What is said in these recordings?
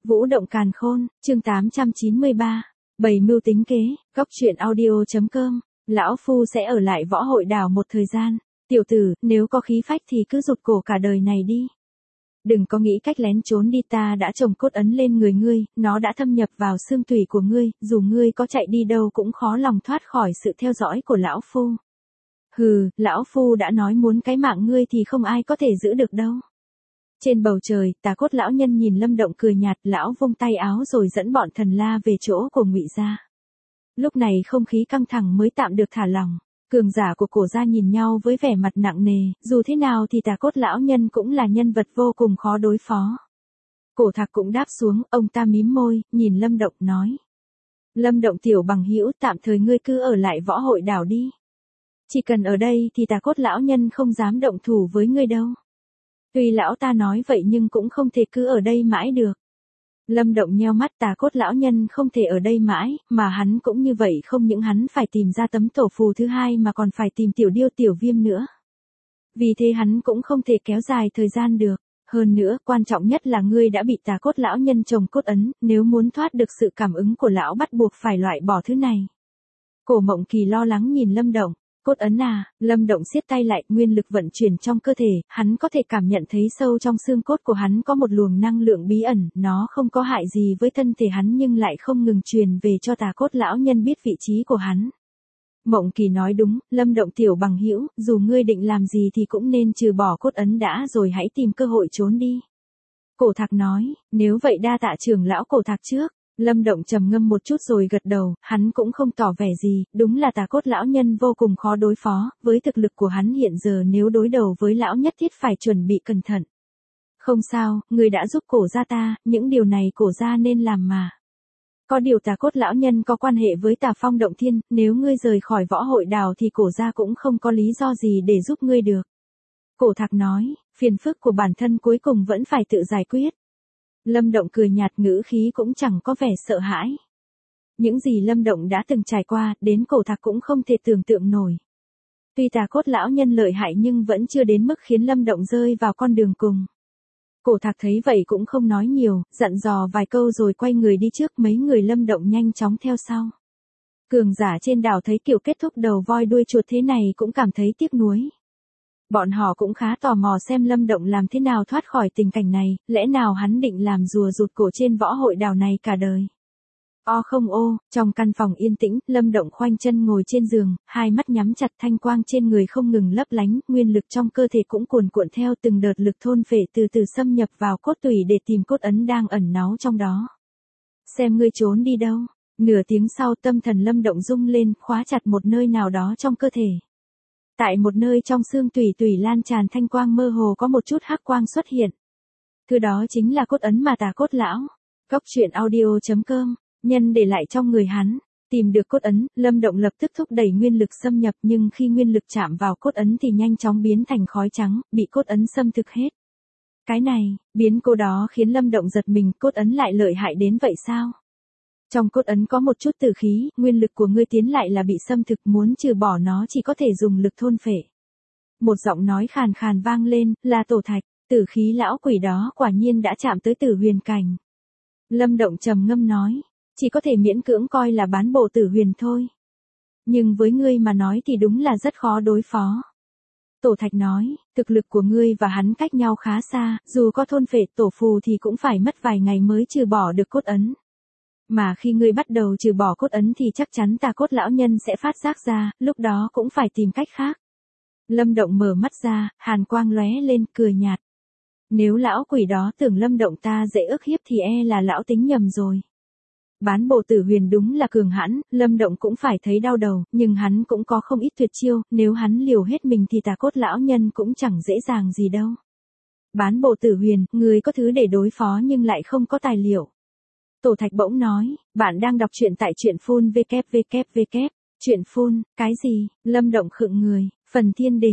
Vũ động càn khôn, chương 893. Bày mưu tính kế, góc truyện audio.com. Lão Phu sẽ ở lại võ hội đảo một thời gian. Tiểu tử, nếu có khí phách thì cứ rụt cổ cả đời này đi. Đừng có nghĩ cách lén trốn đi, ta đã trồng cốt ấn lên người ngươi, nó đã thâm nhập vào xương tủy của ngươi, dù ngươi có chạy đi đâu cũng khó lòng thoát khỏi sự theo dõi của lão Phu. Hừ, lão Phu đã nói muốn cái mạng ngươi thì không ai có thể giữ được đâu. Trên bầu trời, Tà Cốt lão nhân nhìn Lâm Động cười nhạt, lão vung tay áo rồi dẫn bọn thần la về chỗ của Ngụy gia. Lúc này không khí căng thẳng mới tạm được thả lỏng. Cường giả của Cổ gia nhìn nhau với vẻ mặt nặng nề, dù thế nào thì Tà Cốt lão nhân cũng là nhân vật vô cùng khó đối phó. Cổ Thạc cũng đáp xuống, ông ta mím môi, nhìn Lâm Động nói: Lâm Động tiểu bằng hữu, tạm thời ngươi cứ ở lại võ hội đảo đi. Chỉ cần ở đây thì Tà Cốt lão nhân không dám động thủ với ngươi đâu. Tuy lão ta nói vậy nhưng cũng không thể cứ ở đây mãi được. Lâm Động nheo mắt, Tà Cốt lão nhân không thể ở đây mãi, mà hắn cũng như vậy, không những hắn phải tìm ra tấm tổ phù thứ hai mà còn phải tìm Tiểu Điêu Tiểu Viêm nữa. Vì thế hắn cũng không thể kéo dài thời gian được. Hơn nữa, quan trọng nhất là ngươi đã bị Tà Cốt lão nhân trồng cốt ấn, nếu muốn thoát được sự cảm ứng của lão bắt buộc phải loại bỏ thứ này. Cổ Mộng Kỳ lo lắng nhìn Lâm Động. Cốt ấn à? Lâm Động siết tay lại, nguyên lực vận chuyển trong cơ thể, hắn có thể cảm nhận thấy sâu trong xương cốt của hắn có một luồng năng lượng bí ẩn, nó không có hại gì với thân thể hắn nhưng lại không ngừng truyền về cho Tà Cốt lão nhân biết vị trí của hắn. Mộng Kỳ nói đúng, Lâm Động tiểu bằng hữu, dù ngươi định làm gì thì cũng nên trừ bỏ cốt ấn đã rồi hãy tìm cơ hội trốn đi. Cổ Thạc nói, nếu vậy đa tạ trưởng lão Cổ Thạc trước. Lâm Động trầm ngâm một chút rồi gật đầu, hắn cũng không tỏ vẻ gì, đúng là Tà Cốt lão nhân vô cùng khó đối phó, với thực lực của hắn hiện giờ nếu đối đầu với lão nhất thiết phải chuẩn bị cẩn thận. Không sao, người đã giúp Cổ gia ta, những điều này Cổ gia nên làm mà. Có điều Tà Cốt lão nhân có quan hệ với Tà Phong Động Thiên, nếu ngươi rời khỏi võ hội đảo thì Cổ gia cũng không có lý do gì để giúp ngươi được. Cổ Thạc nói, phiền phức của bản thân cuối cùng vẫn phải tự giải quyết. Lâm Động cười nhạt, ngữ khí cũng chẳng có vẻ sợ hãi. Những gì Lâm Động đã từng trải qua, đến Cổ Thạc cũng không thể tưởng tượng nổi. Tuy Tà Cốt lão nhân lợi hại nhưng vẫn chưa đến mức khiến Lâm Động rơi vào con đường cùng. Cổ Thạc thấy vậy cũng không nói nhiều, dặn dò vài câu rồi quay người đi trước, mấy người Lâm Động nhanh chóng theo sau. Cường giả trên đảo thấy kiểu kết thúc đầu voi đuôi chuột thế này cũng cảm thấy tiếc nuối. Bọn họ cũng khá tò mò xem Lâm Động làm thế nào thoát khỏi tình cảnh này, lẽ nào hắn định làm rùa rụt cổ trên võ hội đảo này cả đời. Không ô, trong căn phòng yên tĩnh, Lâm Động khoanh chân ngồi trên giường, hai mắt nhắm chặt, thanh quang trên người không ngừng lấp lánh, nguyên lực trong cơ thể cũng cuồn cuộn theo từng đợt lực thôn phệ từ từ xâm nhập vào cốt tủy để tìm cốt ấn đang ẩn náu trong đó. Xem ngươi trốn đi đâu. Nửa tiếng sau tâm thần Lâm Động rung lên, khóa chặt một nơi nào đó trong cơ thể. Tại một nơi trong xương tủy lan tràn thanh quang mơ hồ có một chút hắc quang xuất hiện. Thứ đó chính là cốt ấn mà Tà Cốt lão. Góc truyện audio.com, nhân để lại trong người hắn. Tìm được cốt ấn, Lâm Động lập tức thúc đẩy nguyên lực xâm nhập nhưng khi nguyên lực chạm vào cốt ấn thì nhanh chóng biến thành khói trắng, bị cốt ấn xâm thực hết. Cái này, biến cố đó khiến Lâm Động giật mình, cốt ấn lại lợi hại đến vậy sao? Trong cốt ấn có một chút tử khí, nguyên lực của ngươi tiến lại là bị xâm thực, muốn trừ bỏ nó chỉ có thể dùng lực thôn phệ. Một giọng nói khàn khàn vang lên, là Tổ Thạch, tử khí lão quỷ đó quả nhiên đã chạm tới Tử Huyền cảnh. Lâm Động trầm ngâm nói, chỉ có thể miễn cưỡng coi là bán bộ Tử Huyền thôi. Nhưng với ngươi mà nói thì đúng là rất khó đối phó. Tổ Thạch nói, thực lực của ngươi và hắn cách nhau khá xa, dù có thôn phệ tổ phù thì cũng phải mất vài ngày mới trừ bỏ được cốt ấn. Mà khi ngươi bắt đầu trừ bỏ cốt ấn thì chắc chắn Tà Cốt lão nhân sẽ phát giác ra, lúc đó cũng phải tìm cách khác. Lâm Động mở mắt ra, hàn quang lóe lên, cười nhạt. Nếu lão quỷ đó tưởng Lâm Động ta dễ ức hiếp thì là lão tính nhầm rồi. Bán bộ Tử Huyền đúng là cường hãn, Lâm Động cũng phải thấy đau đầu, nhưng hắn cũng có không ít tuyệt chiêu, nếu hắn liều hết mình thì Tà Cốt lão nhân cũng chẳng dễ dàng gì đâu. Bán bộ Tử Huyền, người có thứ để đối phó nhưng lại không có tài liệu. Tổ Thạch bỗng nói, bạn đang đọc truyện tại truyện phun www. Truyện phun, cái gì? Lâm Động khựng người, Phần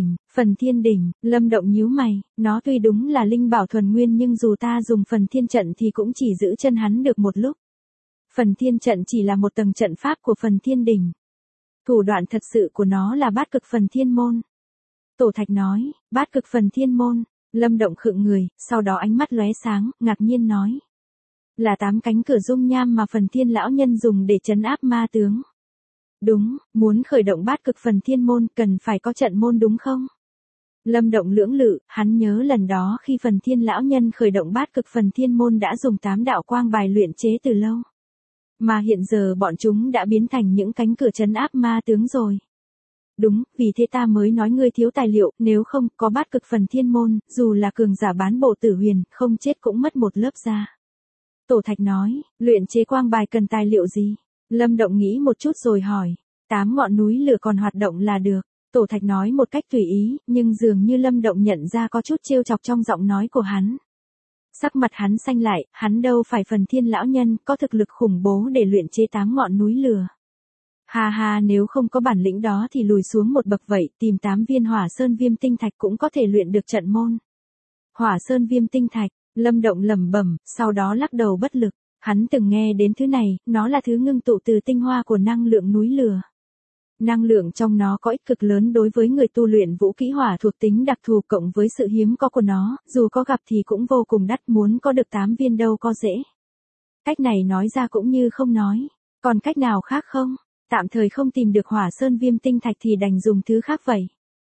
Thiên Đỉnh, Lâm Động nhíu mày, nó tuy đúng là linh bảo thuần nguyên nhưng dù ta dùng Phần Thiên trận thì cũng chỉ giữ chân hắn được một lúc. Phần Thiên trận chỉ là một tầng trận pháp của Phần Thiên Đỉnh. Thủ đoạn thật sự của nó là bát cực Phần Thiên môn. Tổ Thạch nói, bát cực Phần Thiên môn. Lâm Động khựng người, sau đó ánh mắt lóe sáng, ngạc nhiên nói. Là 8 cánh cửa dung nham mà Phần Thiên lão nhân dùng để trấn áp ma tướng. Đúng, muốn khởi động bát cực Phần Thiên môn cần phải có trận môn đúng không? Lâm Động lưỡng lự, hắn nhớ lần đó khi Phần Thiên lão nhân khởi động bát cực Phần Thiên môn đã dùng 8 đạo quang bài luyện chế từ lâu. Mà hiện giờ bọn chúng đã biến thành những cánh cửa trấn áp ma tướng rồi. Đúng, vì thế ta mới nói ngươi thiếu tài liệu, nếu không có bát cực Phần Thiên môn, dù là cường giả bán bộ tử huyền, không chết cũng mất một lớp da. Tổ Thạch nói, luyện chế quang bài cần tài liệu gì? Lâm Động nghĩ một chút rồi hỏi, 8 ngọn núi lửa còn hoạt động là được. Tổ Thạch nói một cách tùy ý, nhưng dường như Lâm Động nhận ra có chút trêu chọc trong giọng nói của hắn. Sắc mặt hắn xanh lại, hắn đâu phải Phần Thiên lão nhân, có thực lực khủng bố để luyện chế 8 ngọn núi lửa. Ha ha, nếu không có bản lĩnh đó thì lùi xuống một bậc vậy, tìm 8 viên Hỏa Sơn Viêm Tinh Thạch cũng có thể luyện được trận môn. Hỏa Sơn Viêm Tinh Thạch, Lâm Động lẩm bẩm, sau đó lắc đầu bất lực. Hắn từng nghe đến thứ này, nó là thứ ngưng tụ từ tinh hoa của năng lượng núi lửa. Năng lượng trong nó có ích cực lớn đối với người tu luyện vũ kỹ hỏa thuộc tính đặc thù cộng với sự hiếm có của nó, dù có gặp thì cũng vô cùng đắt, muốn có được 8 viên đâu có dễ. Cách này nói ra cũng như không nói, còn cách nào khác không? Tạm thời không tìm được Hỏa Sơn Viêm Tinh Thạch thì đành dùng thứ khác vậy.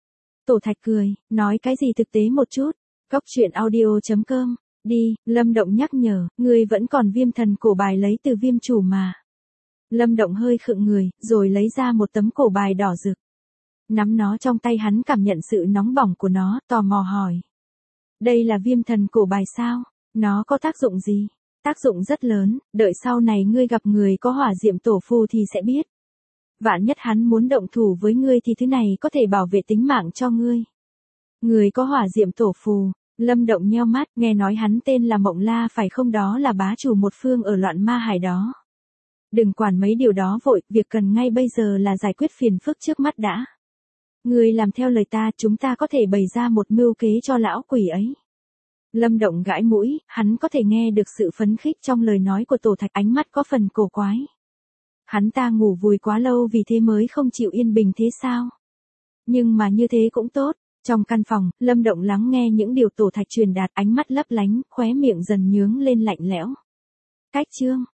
Tổ Thạch cười, nói cái gì thực tế một chút. Góc truyện audio.com, đi, Lâm Động nhắc nhở, ngươi vẫn còn Viêm Thần cổ bài lấy từ Viêm chủ mà. Lâm Động hơi khựng người, rồi lấy ra một tấm cổ bài đỏ rực. Nắm nó trong tay, hắn cảm nhận sự nóng bỏng của nó, tò mò hỏi. Đây là Viêm Thần cổ bài sao? Nó có tác dụng gì? Tác dụng rất lớn, đợi sau này ngươi gặp người có hỏa diệm tổ phù thì sẽ biết. Vạn nhất hắn muốn động thủ với ngươi thì thứ này có thể bảo vệ tính mạng cho ngươi. Người có hỏa diệm tổ phù, Lâm Động nheo mắt, nghe nói hắn tên là Mộng La phải không, đó là bá chủ một phương ở Loạn Ma Hải đó. Đừng quản mấy điều đó vội, việc cần ngay bây giờ là giải quyết phiền phức trước mắt đã. Ngươi làm theo lời ta, chúng ta có thể bày ra một mưu kế cho lão quỷ ấy. Lâm Động gãi mũi, hắn có thể nghe được sự phấn khích trong lời nói của Tổ Thạch, ánh mắt có phần cổ quái. Hắn ta ngủ vùi quá lâu vì thế mới không chịu yên bình thế sao? Nhưng mà như thế cũng tốt. Trong căn phòng, Lâm Động lắng nghe những điều Tổ Thạch truyền đạt, ánh mắt lấp lánh, khóe miệng dần nhướng lên lạnh lẽo. Cách chương